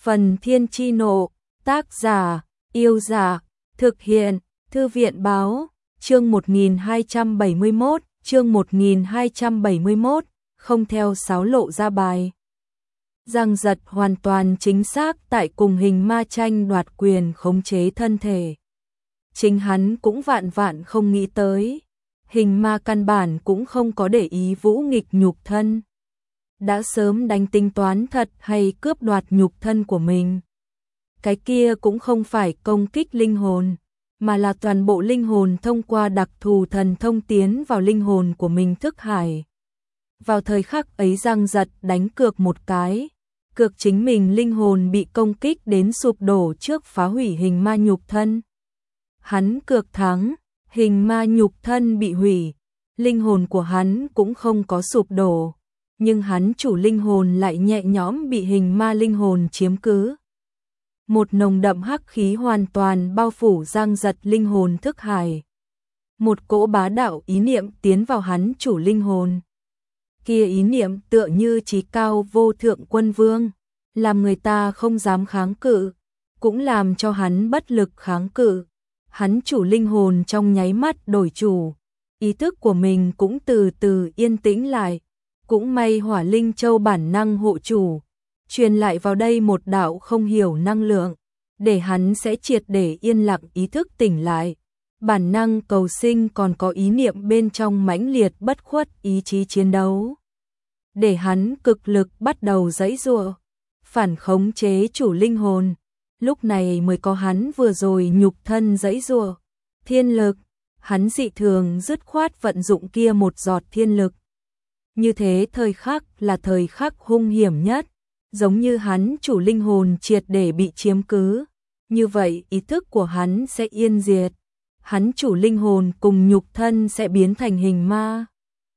Phần Thiên Chi Nộ, tác giả, Yêu Giả, thực hiện, Thư viện Báo, chương 1271, chương 1271, không theo sáo lộ ra bài. Giang Giật hoàn toàn chính xác tại cùng Hình Ma tranh đoạt quyền khống chế thân thể. Chính hắn cũng vạn vạn không nghĩ tới, Hình Ma căn bản cũng không có để ý vũ nghịch nhục thân. Đã sớm đánh tính toán thật hay cướp đoạt nhục thân của mình. Cái kia cũng không phải công kích linh hồn, mà là toàn bộ linh hồn thông qua đặc thù thần thông tiến vào linh hồn của mình thức hải. Vào thời khắc ấy Giang Giật đánh cược một cái, cược chính mình linh hồn bị công kích đến sụp đổ trước phá hủy Hình Ma nhục thân. Hắn cược thắng, Hình Ma nhục thân bị hủy, linh hồn của hắn cũng không có sụp đổ, nhưng hắn chủ linh hồn lại nhẹ nhõm bị Hình Ma linh hồn chiếm cứ. Một nồng đậm hắc khí hoàn toàn bao phủ Giang Giật linh hồn thức hải. Một cỗ bá đạo ý niệm tiến vào hắn chủ linh hồn. Kia ý niệm tựa như chí cao vô thượng quân vương, làm người ta không dám kháng cự, cũng làm cho hắn bất lực kháng cự. Hắn chủ linh hồn trong nháy mắt đổi chủ, ý thức của mình cũng từ từ yên tĩnh lại. Cũng may Hỏa Linh Châu bản năng hộ chủ, truyền lại vào đây một đạo không hiểu năng lượng, để hắn sẽ triệt để yên lặng ý thức tỉnh lại. Bản năng cầu sinh còn có ý niệm bên trong mãnh liệt bất khuất ý chí chiến đấu, để hắn cực lực bắt đầu giãy giụa, phản khống chế chủ linh hồn. Lúc này mới có hắn vừa rồi nhục thân giãy giụa, thiên lực, hắn dị thường dứt khoát vận dụng kia một giọt thiên lực. Như thế thời khắc là thời khắc hung hiểm nhất, giống như hắn chủ linh hồn triệt để bị chiếm cứ, như vậy ý thức của hắn sẽ yên diệt, hắn chủ linh hồn cùng nhục thân sẽ biến thành Hình Ma.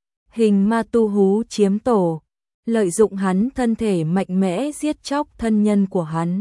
Hình Ma tu hú chiếm tổ, lợi dụng hắn thân thể mạnh mẽ giết chóc thân nhân của hắn.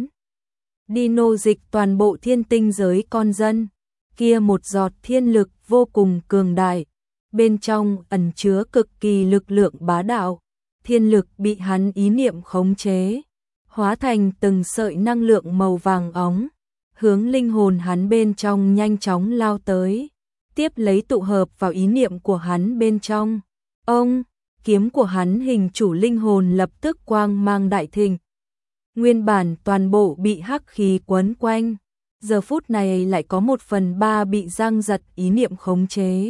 Đi nô dịch toàn bộ thiên tinh giới con dân, kia một giọt thiên lực vô cùng cường đại. Bên trong ẩn chứa cực kỳ lực lượng bá đạo, thiên lực bị hắn ý niệm khống chế, hóa thành từng sợi năng lượng màu vàng óng, hướng linh hồn hắn bên trong nhanh chóng lao tới, tiếp lấy tụ hợp vào ý niệm của hắn bên trong. Ông, kiếm của hắn hình chủ linh hồn lập tức quang mang đại thịnh. Nguyên bản toàn bộ bị hắc khí quấn quanh, giờ phút này lại có 1/3 bị Giang Giật ý niệm khống chế.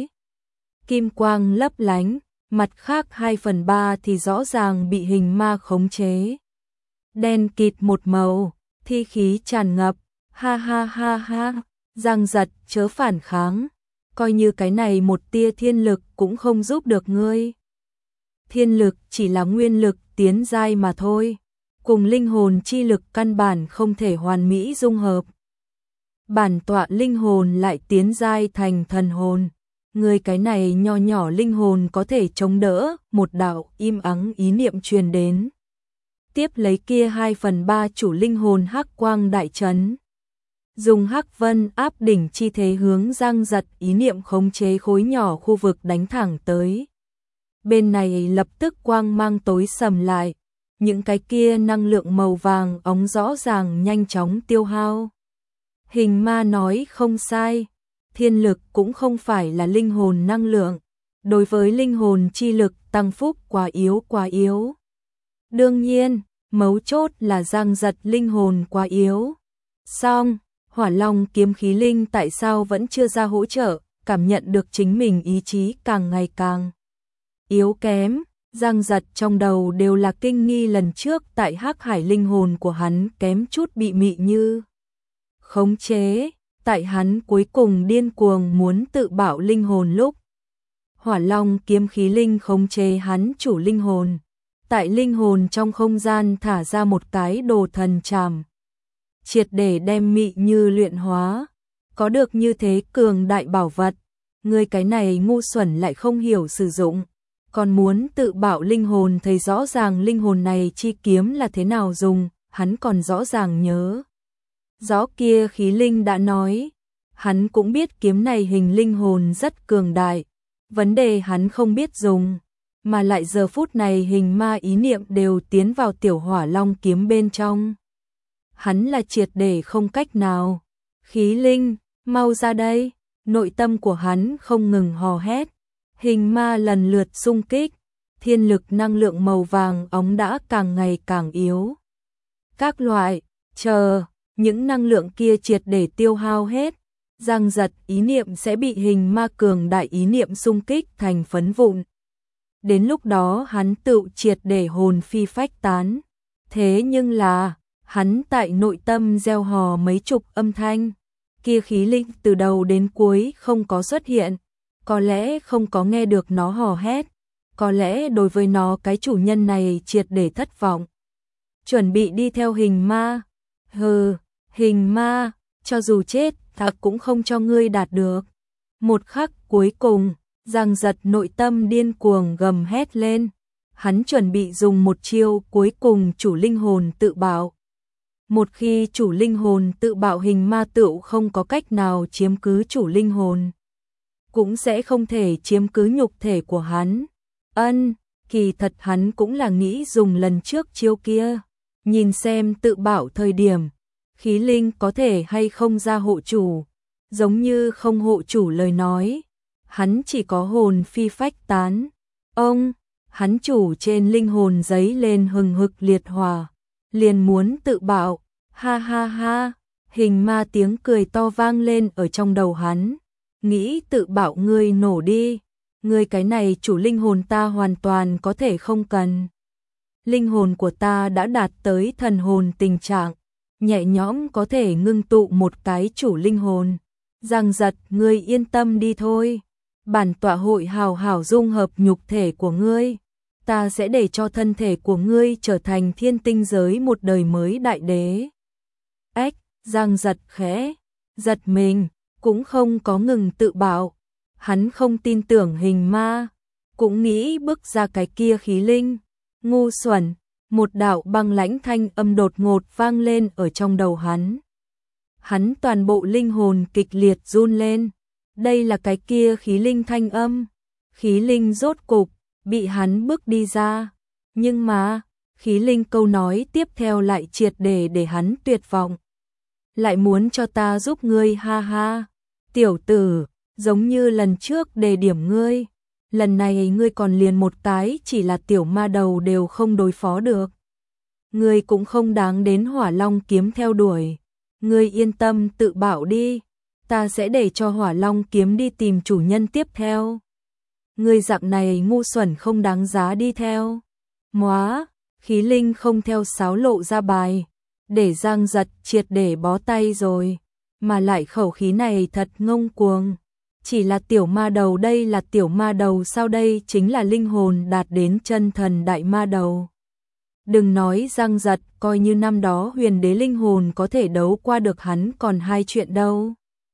Kim quang lấp lánh, mặt khác 2/3 thì rõ ràng bị Hình Ma khống chế. Đen kịt một màu, thi khí tràn ngập, ha ha ha ha, Giang Giật chớ phản kháng, coi như cái này một tia thiên lực cũng không giúp được ngươi. Thiên lực chỉ là nguyên lực tiến giai mà thôi, cùng linh hồn chi lực căn bản không thể hoàn mỹ dung hợp. Bản tọa linh hồn lại tiến giai thành thần hồn. Người cái này nho nhỏ linh hồn có thể chống đỡ, một đạo im ắng ý niệm truyền đến. Tiếp lấy kia 2/3 chủ linh hồn hắc quang đại trấn. Dùng hắc vân áp đỉnh chi thế hướng Giang Giật ý niệm khống chế khối nhỏ khu vực đánh thẳng tới. Bên này lập tức quang mang tối sầm lại, những cái kia năng lượng màu vàng óng rõ ràng nhanh chóng tiêu hao. Hình Ma nói không sai. Thiên lực cũng không phải là linh hồn năng lượng, đối với linh hồn chi lực tăng phúc quá yếu. Đương nhiên, mấu chốt là Giang Giật linh hồn quá yếu. Song, Hỏa Long kiếm khí linh tại sao vẫn chưa ra hỗ trợ, cảm nhận được chính mình ý chí càng ngày càng yếu kém. Giang Giật trong đầu đều là kinh nghi lần trước tại hắc hải linh hồn của hắn kém chút bị mị như khống chế. Tại hắn cuối cùng điên cuồng muốn tự bạo linh hồn lúc, Hỏa Long kiếm khí linh khống chế hắn chủ linh hồn, tại linh hồn trong không gian thả ra một cái đồ thần trảm, triệt để đem mị như luyện hóa. Có được như thế cường đại bảo vật, người cái này ngu xuẩn lại không hiểu sử dụng, còn muốn tự bạo linh hồn. Thấy rõ ràng linh hồn này chi kiếm là thế nào dùng, hắn còn rõ ràng nhớ rõ kia khí linh đã nói, hắn cũng biết kiếm này hình linh hồn rất cường đại, vấn đề hắn không biết dùng, mà lại giờ phút này Hình Ma ý niệm đều tiến vào tiểu Hỏa Long kiếm bên trong. hắn là triệt để không cách nào. Khí linh, mau ra đây, nội tâm của hắn không ngừng hò hét. Hình ma lần lượt xung kích, thiên lực năng lượng màu vàng óng đã càng ngày càng yếu. Các loại, chờ, những năng lượng kia triệt để tiêu hao hết, Giang Giật ý niệm sẽ bị hình ma cường đại ý niệm xung kích thành phấn vụn. Đến lúc đó hắn tự triệt để hồn phi phách tán. Thế nhưng là, hắn tại nội tâm gieo hò mấy chục âm thanh, kia khí linh từ đầu đến cuối không có xuất hiện, có lẽ không có nghe được nó hò hét, có lẽ đối với nó cái chủ nhân này triệt để thất vọng. Chuẩn bị đi theo hình ma. Hừ, hình ma, cho dù chết, ta cũng không cho ngươi đạt được. Một khắc cuối cùng, Giang Giật nội tâm điên cuồng gầm hét lên. Hắn chuẩn bị dùng một chiêu cuối cùng chủ linh hồn tự bạo. Một khi chủ linh hồn tự bạo, hình ma tựu không có cách nào chiếm cứ chủ linh hồn, cũng sẽ không thể chiếm cứ nhục thể của hắn. Kỳ thật hắn cũng là nghĩ dùng lần trước chiêu kia, nhìn xem tự bạo thời điểm, khí linh có thể hay không ra hộ chủ, giống như không hộ chủ lời nói, hắn chỉ có hồn phi phách tán. Hắn chủ trên linh hồn giấy lên hừng hực liệt hỏa, liền muốn tự bạo. Ha ha ha, hình ma tiếng cười to vang lên ở trong đầu hắn. Nghĩ tự bạo ngươi nổ đi, ngươi cái này chủ linh hồn ta hoàn toàn có thể không cần. Linh hồn của ta đã đạt tới thần hồn tình trạng, nhẹ nhõm có thể ngưng tụ một cái chủ linh hồn. Giang Giật, ngươi yên tâm đi thôi, bản tọa hội hào hảo dung hợp nhục thể của ngươi. Ta sẽ để cho thân thể của ngươi trở thành thiên tinh giới một đời mới đại đế. Giang Giật khẽ giật mình, cũng không có ngừng tự bạo. Hắn không tin tưởng hình ma, cũng nghĩ bước ra cái kia khí linh. Ngu xuẩn, một đạo băng lãnh thanh âm đột ngột vang lên ở trong đầu hắn. Hắn toàn bộ linh hồn kịch liệt run lên. Đây là cái kia khí linh thanh âm. Khí linh rốt cục bị hắn bước đi ra. Nhưng mà, khí linh câu nói tiếp theo lại triệt để hắn tuyệt vọng. Lại muốn cho ta giúp ngươi, ha ha. Tiểu tử, giống như lần trước đề điểm ngươi. Lần này ngươi còn liền một cái chỉ là tiểu ma đầu đều không đối phó được. Ngươi cũng không đáng đến Hỏa Long kiếm theo đuổi. Ngươi yên tâm tự bạo đi. Ta sẽ để cho Hỏa Long kiếm đi tìm chủ nhân tiếp theo. Ngươi dạng này ngu xuẩn không đáng giá đi theo. Móa, khí linh không theo sáo lộ ra bài. Để Giang Giật triệt để bó tay rồi. Mà lại khẩu khí này thật ngông cuồng. Chỉ là tiểu ma đầu, đây là tiểu ma đầu sao? Đây chính là linh hồn đạt đến chân thần đại ma đầu. Đừng nói Giang Giật, coi như năm đó huyền đế linh hồn có thể đấu qua được hắn còn hai chuyện đâu.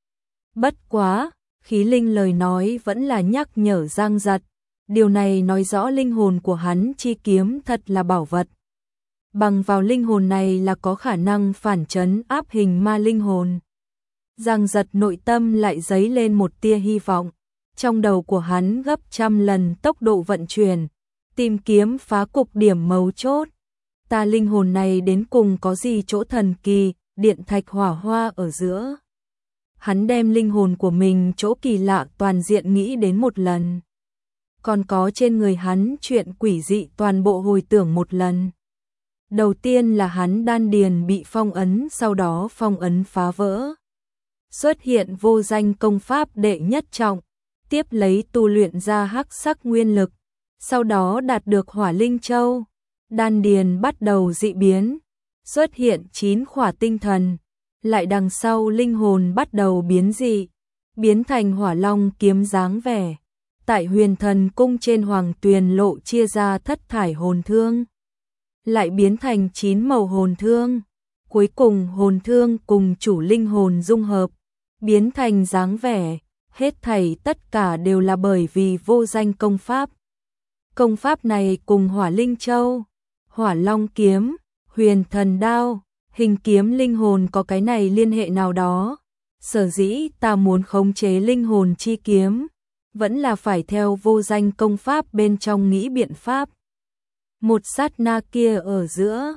Bất quá, khí linh lời nói vẫn là nhắc nhở Giang Giật. Điều này nói rõ linh hồn của hắn chi kiếm thật là bảo vật. Bằng vào linh hồn này là có khả năng phản trấn áp hình ma linh hồn. Giang Giật nội tâm lại dấy lên một tia hy vọng. Trong đầu của hắn gấp trăm lần tốc độ vận chuyển, tìm kiếm phá cục điểm mấu chốt. Ta linh hồn này đến cùng có gì chỗ thần kỳ, điện thạch hỏa hoa ở giữa. Hắn đem linh hồn của mình chỗ kỳ lạ toàn diện nghĩ đến một lần. Còn có trên người hắn chuyện quỷ dị toàn bộ hồi tưởng một lần. Đầu tiên là hắn đan điền bị phong ấn, sau đó phong ấn phá vỡ. Xuất hiện vô danh công pháp đệ nhất trọng, tiếp lấy tu luyện ra hắc sắc nguyên lực, sau đó đạt được hỏa linh châu, đan điền bắt đầu dị biến, xuất hiện 9 khỏa tinh thần, lại đằng sau linh hồn bắt đầu biến dị, biến thành hỏa long kiếm dáng vẻ. Tại Huyền Thần cung trên Hoàng Tuyền lộ chia ra thất thải hồn thương, lại biến thành 9 màu hồn thương, cuối cùng hồn thương cùng chủ linh hồn dung hợp, biến thành dáng vẻ, hết thảy tất cả đều là bởi vì vô danh công pháp. Công pháp này cùng Hỏa Linh Châu, Hỏa Long kiếm, Huyền Thần đao, hình kiếm linh hồn có cái này liên hệ nào đó. Sở dĩ ta muốn khống chế linh hồn chi kiếm, vẫn là phải theo vô danh công pháp bên trong nghĩ biện pháp. Một sát na kia ở giữa,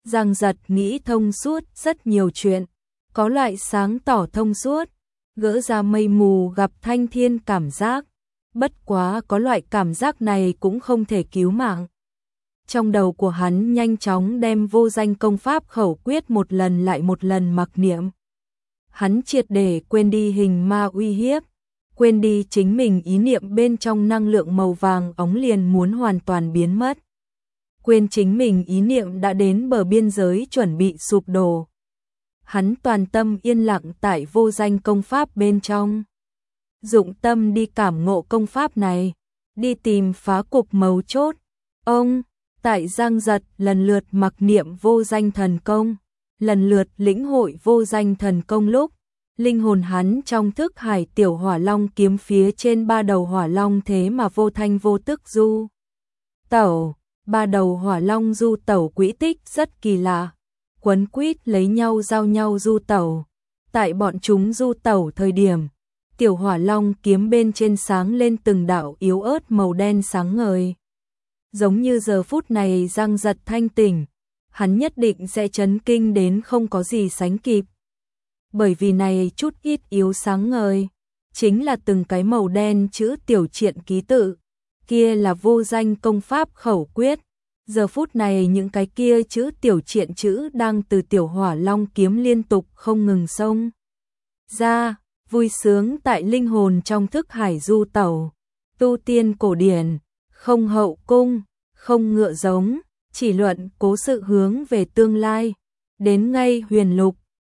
Giang Giật nghĩ thông suốt rất nhiều chuyện, có loại sáng tỏ thông suốt, gỡ ra mây mù gặp thanh thiên cảm giác, bất quá có loại cảm giác này cũng không thể cứu mạng. Trong đầu của hắn nhanh chóng đem vô danh công pháp khẩu quyết một lần lại một lần mặc niệm. Hắn triệt để quên đi hình ma uy hiếp, quên đi chính mình ý niệm bên trong năng lượng màu vàng óng liền muốn hoàn toàn biến mất. Quên chính mình ý niệm đã đến bờ biên giới chuẩn bị sụp đổ. Hắn toàn tâm yên lặng tại vô danh công pháp bên trong. Dụng tâm đi cảm ngộ công pháp này, đi tìm phá cục mấu chốt. Ông, tại Giang Giật lần lượt mặc niệm vô danh thần công, lần lượt lĩnh hội vô danh thần công lúc, linh hồn hắn trong thức hải tiểu hỏa long kiếm phía trên ba đầu hỏa long thế mà vô thanh vô tức du tẩu. Ba đầu hỏa long du tẩu quỹ tích rất kỳ lạ, quấn quýt lấy nhau giao nhau du tẩu. Tại bọn chúng du tẩu thời điểm, tiểu hỏa long kiếm bên trên sáng lên từng đạo yếu ớt màu đen sáng ngời. Giống như giờ phút này Giang Giật thanh tỉnh, hắn nhất định sẽ chấn kinh đến không có gì sánh kịp. Bởi vì này chút ít yếu sáng ngời, chính là từng cái màu đen chữ tiểu triện ký tự, kia là vô danh công pháp khẩu quyết. Giờ phút này những cái kia chữ tiểu triện chữ đang từ tiểu hỏa long kiếm liên tục không ngừng xông ra, vui sướng tại linh hồn trong thức hải du tẩu. Tu tiên cổ điển, không hậu cung, không ngựa giống, chỉ luận cố sự hướng về tương lai. Đến ngay huyền lục,